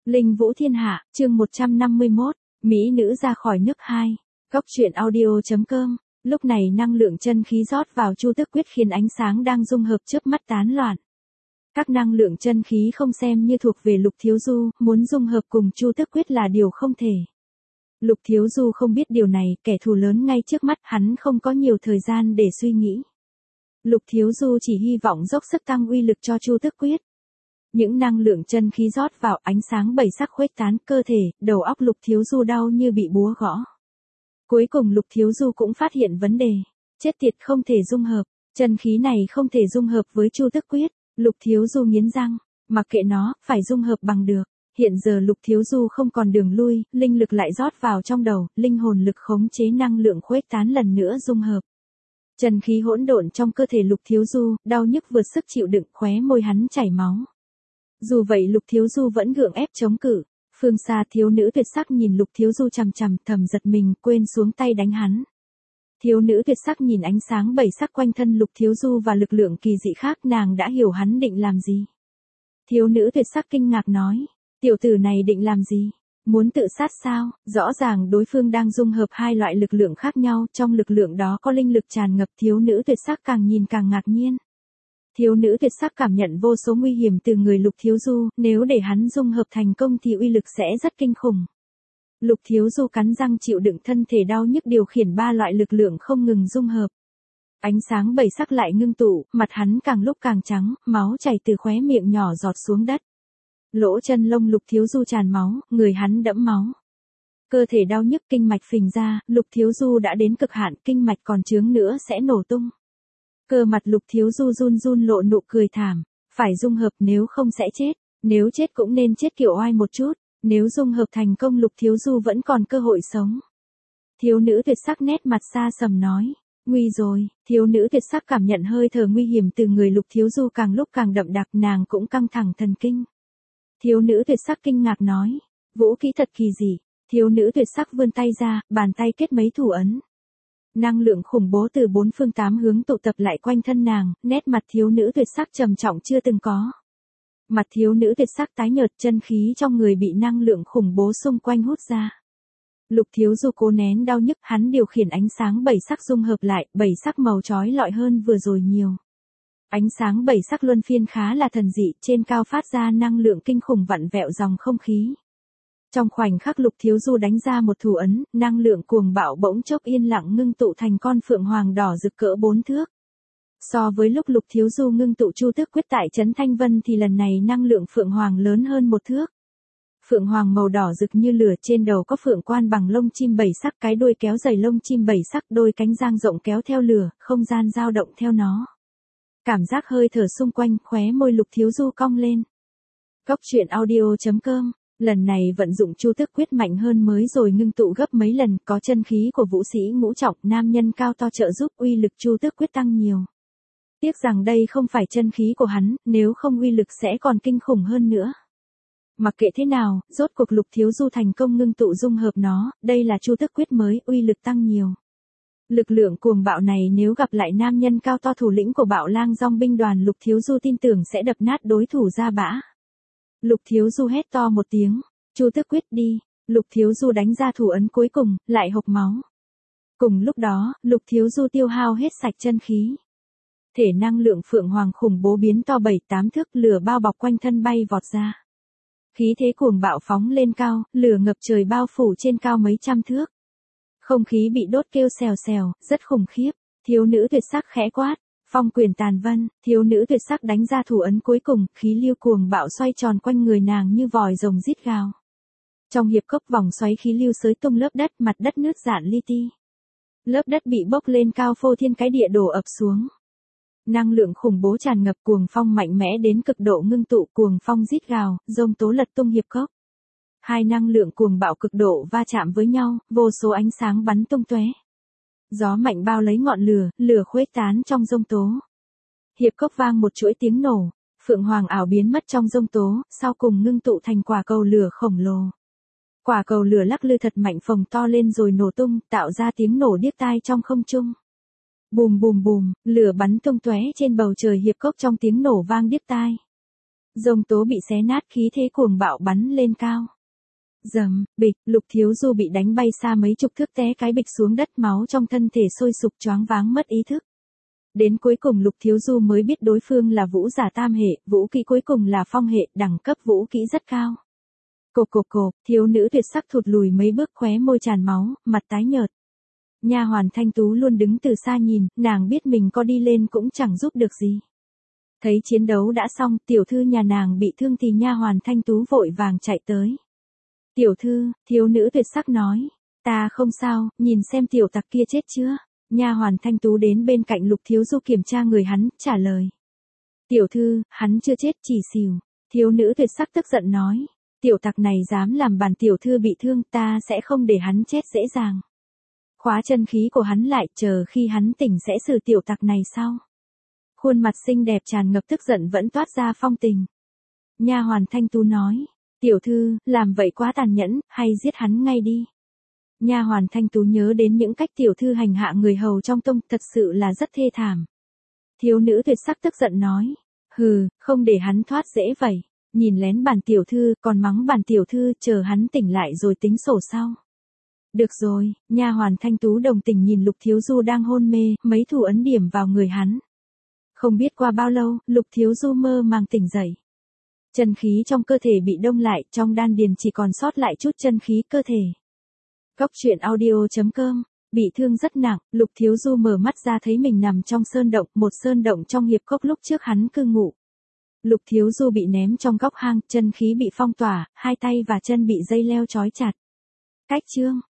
Linh Vũ Thiên Hạ, chương 151, Mỹ nữ ra khỏi nước 2. Góc truyện audio.com. Lúc này năng lượng chân khí rót vào Chu Tước Quyết khiến ánh sáng đang dung hợp chớp mắt tán loạn. Các năng lượng chân khí không xem như thuộc về Lục Thiếu Du, muốn dung hợp cùng Chu Tước Quyết là điều không thể. Lục Thiếu Du không biết điều này, kẻ thù lớn ngay trước mắt, hắn không có nhiều thời gian để suy nghĩ. Lục Thiếu Du chỉ hy vọng dốc sức tăng uy lực cho Chu Tước Quyết. Những năng lượng chân khí rót vào, ánh sáng bảy sắc khuếch tán cơ thể, đầu óc Lục Thiếu Du đau như bị búa gõ. Cuối cùng Lục Thiếu Du cũng phát hiện vấn đề. Chết tiệt, không thể dung hợp, chân khí này không thể dung hợp với Chu Tước Quyết. Lục Thiếu Du nghiến răng, mặc kệ nó, phải dung hợp bằng được. Hiện giờ Lục Thiếu Du không còn đường lui, linh lực lại rót vào trong đầu, linh hồn lực khống chế năng lượng khuếch tán lần nữa dung hợp. Chân khí hỗn độn trong cơ thể Lục Thiếu Du, đau nhức vượt sức chịu đựng, khóe môi hắn chảy máu. Dù vậy Lục Thiếu Du vẫn gượng ép chống cự. Phương xa thiếu nữ tuyệt sắc nhìn Lục Thiếu Du chằm chằm, thầm giật mình, quên xuống tay đánh hắn. Thiếu nữ tuyệt sắc nhìn ánh sáng bảy sắc quanh thân Lục Thiếu Du và lực lượng kỳ dị khác, nàng đã hiểu hắn định làm gì. Thiếu nữ tuyệt sắc kinh ngạc nói, tiểu tử này định làm gì? Muốn tự sát sao? Rõ ràng đối phương đang dung hợp hai loại lực lượng khác nhau, trong lực lượng đó có linh lực tràn ngập. Thiếu nữ tuyệt sắc càng nhìn càng ngạc nhiên. Thiếu nữ tuyệt sắc cảm nhận vô số nguy hiểm từ người Lục Thiếu Du, nếu để hắn dung hợp thành công thì uy lực sẽ rất kinh khủng. Lục Thiếu Du cắn răng chịu đựng thân thể đau nhức điều khiển ba loại lực lượng không ngừng dung hợp. Ánh sáng bảy sắc lại ngưng tụ, mặt hắn càng lúc càng trắng, máu chảy từ khóe miệng nhỏ giọt xuống đất. Lỗ chân lông Lục Thiếu Du tràn máu, người hắn đẫm máu. Cơ thể đau nhức, kinh mạch phình ra, Lục Thiếu Du đã đến cực hạn, kinh mạch còn chướng nữa sẽ nổ tung. Cơ mặt Lục Thiếu Du run run lộ nụ cười thảm, phải dung hợp nếu không sẽ chết, nếu chết cũng nên chết kiểu oai một chút, nếu dung hợp thành công Lục Thiếu Du vẫn còn cơ hội sống. Thiếu nữ tuyệt sắc nét mặt xa sầm nói, nguy rồi. Thiếu nữ tuyệt sắc cảm nhận hơi thở nguy hiểm từ người Lục Thiếu Du càng lúc càng đậm đặc, nàng cũng căng thẳng thần kinh. Thiếu nữ tuyệt sắc kinh ngạc nói, vũ kỹ thật kỳ dị. Thiếu nữ tuyệt sắc vươn tay ra, bàn tay kết mấy thủ ấn. Năng lượng khủng bố từ bốn phương tám hướng tụ tập lại quanh thân nàng, nét mặt thiếu nữ tuyệt sắc trầm trọng chưa từng có. Mặt thiếu nữ tuyệt sắc tái nhợt, chân khí trong người bị năng lượng khủng bố xung quanh hút ra. Lục Thiếu Du cố nén đau nhức, hắn điều khiển ánh sáng bảy sắc dung hợp lại, bảy sắc màu chói lọi hơn vừa rồi nhiều. Ánh sáng bảy sắc luân phiên khá là thần dị, trên cao phát ra năng lượng kinh khủng vặn vẹo dòng không khí. Trong khoảnh khắc Lục Thiếu Du đánh ra một thủ ấn, năng lượng cuồng bạo bỗng chốc yên lặng ngưng tụ thành con phượng hoàng đỏ rực cỡ 4 thước. So với lúc Lục Thiếu Du ngưng tụ Chu Tước Quyết tại trấn Thanh Vân thì lần này năng lượng phượng hoàng lớn hơn 1 thước. Phượng hoàng màu đỏ rực như lửa, trên đầu có phượng quan bằng lông chim 7 sắc, cái đuôi kéo dày lông chim 7 sắc, đôi cánh dang rộng kéo theo lửa, không gian dao động theo nó. Cảm giác hơi thở xung quanh, khóe môi Lục Thiếu Du cong lên. Góc truyện audio.com. Lần này vận dụng Chu Tước Quyết mạnh hơn mới rồi, ngưng tụ gấp mấy lần, có chân khí của vũ sĩ ngũ trọng, nam nhân cao to trợ giúp, uy lực Chu Tước Quyết tăng nhiều. Tiếc rằng đây không phải chân khí của hắn, nếu không uy lực sẽ còn kinh khủng hơn nữa. Mặc kệ thế nào, rốt cuộc Lục Thiếu Du thành công ngưng tụ dung hợp nó, đây là Chu Tước Quyết mới, uy lực tăng nhiều. Lực lượng cuồng bạo này nếu gặp lại nam nhân cao to thủ lĩnh của Bạo Lang Dong binh đoàn, Lục Thiếu Du tin tưởng sẽ đập nát đối thủ ra bã. Lục Thiếu Du hét to một tiếng, Chu Tước Quyết đi. Lục Thiếu Du đánh ra thủ ấn cuối cùng, lại hộc máu. Cùng lúc đó, Lục Thiếu Du tiêu hao hết sạch chân khí. Thể năng lượng phượng hoàng khủng bố biến to 7-8 thước, lửa bao bọc quanh thân bay vọt ra. Khí thế cuồng bạo phóng lên cao, lửa ngập trời bao phủ trên cao mấy trăm thước. Không khí bị đốt kêu xèo xèo, rất khủng khiếp. Thiếu nữ tuyệt sắc khẽ quát, phong quyền tàn vân. Thiếu nữ tuyệt sắc đánh ra thủ ấn cuối cùng, khí lưu cuồng bạo xoay tròn quanh người nàng như vòi rồng rít gào. Trong hiệp cốc vòng xoáy khí lưu xới tung lớp đất, mặt đất nứt rạn li ti. Lớp đất bị bốc lên cao, phô thiên cái địa đổ ập xuống. Năng lượng khủng bố tràn ngập, cuồng phong mạnh mẽ đến cực độ ngưng tụ, cuồng phong rít gào, giông tố lật tung hiệp cốc. Hai năng lượng cuồng bạo cực độ va chạm với nhau, vô số ánh sáng bắn tung tóe. Gió mạnh bao lấy ngọn lửa, lửa khuếch tán trong giông tố. Hiệp cốc vang một chuỗi tiếng nổ, phượng hoàng ảo biến mất trong giông tố, sau cùng ngưng tụ thành quả cầu lửa khổng lồ. Quả cầu lửa lắc lư thật mạnh, phồng to lên rồi nổ tung, tạo ra tiếng nổ điếc tai trong không trung. Bùm bùm bùm, lửa bắn tung tóe trên bầu trời hiệp cốc trong tiếng nổ vang điếc tai. Dông tố bị xé nát, khí thế cuồng bạo bắn lên cao. Dầm, bịch, Lục Thiếu Du bị đánh bay xa mấy chục thước, té cái bịch xuống đất, máu trong thân thể sôi sục, choáng váng mất ý thức. Đến cuối cùng Lục Thiếu Du mới biết đối phương là vũ giả tam hệ, vũ kỹ cuối cùng là phong hệ, đẳng cấp vũ kỹ rất cao. Cộp, thiếu nữ tuyệt sắc thụt lùi mấy bước, khóe môi tràn máu, mặt tái nhợt. Nha hoàn Thanh Tú luôn đứng từ xa nhìn, nàng biết mình có đi lên cũng chẳng giúp được gì. Thấy chiến đấu đã xong, tiểu thư nhà nàng bị thương thì nha hoàn Thanh Tú vội vàng chạy tới. Tiểu thư, thiếu nữ tuyệt sắc nói, ta không sao, nhìn xem tiểu tặc kia chết chưa. Nha hoàn Thanh Tú đến bên cạnh Lục Thiếu Du kiểm tra người hắn, trả lời. Tiểu thư, hắn chưa chết, chỉ xỉu. Thiếu nữ tuyệt sắc tức giận nói, tiểu tặc này dám làm bản tiểu thư bị thương, ta sẽ không để hắn chết dễ dàng. Khóa chân khí của hắn lại, chờ khi hắn tỉnh sẽ xử tiểu tặc này sau. Khuôn mặt xinh đẹp tràn ngập tức giận vẫn toát ra phong tình. Nha hoàn Thanh Tú nói, tiểu thư, làm vậy quá tàn nhẫn, hay giết hắn ngay đi. Nha hoàn Thanh Tú nhớ đến những cách tiểu thư hành hạ người hầu trong tông, thật sự là rất thê thảm. Thiếu nữ tuyệt sắc tức giận nói, hừ, không để hắn thoát dễ vậy. Nhìn lén bản tiểu thư, còn mắng bản tiểu thư, chờ hắn tỉnh lại rồi tính sổ sau. Được rồi, nha hoàn Thanh Tú đồng tình nhìn Lục Thiếu Du đang hôn mê, mấy thủ ấn điểm vào người hắn. Không biết qua bao lâu, Lục Thiếu Du mơ màng tỉnh dậy. Chân khí trong cơ thể bị đông lại, trong đan điền chỉ còn sót lại chút chân khí cơ thể. Góc truyện audio.com, bị thương rất nặng, Lục Thiếu Du mở mắt ra thấy mình nằm trong sơn động, một sơn động trong hiệp cốc lúc trước hắn cư ngụ. Lục Thiếu Du bị ném trong góc hang, chân khí bị phong tỏa, hai tay và chân bị dây leo trói chặt. Cách chương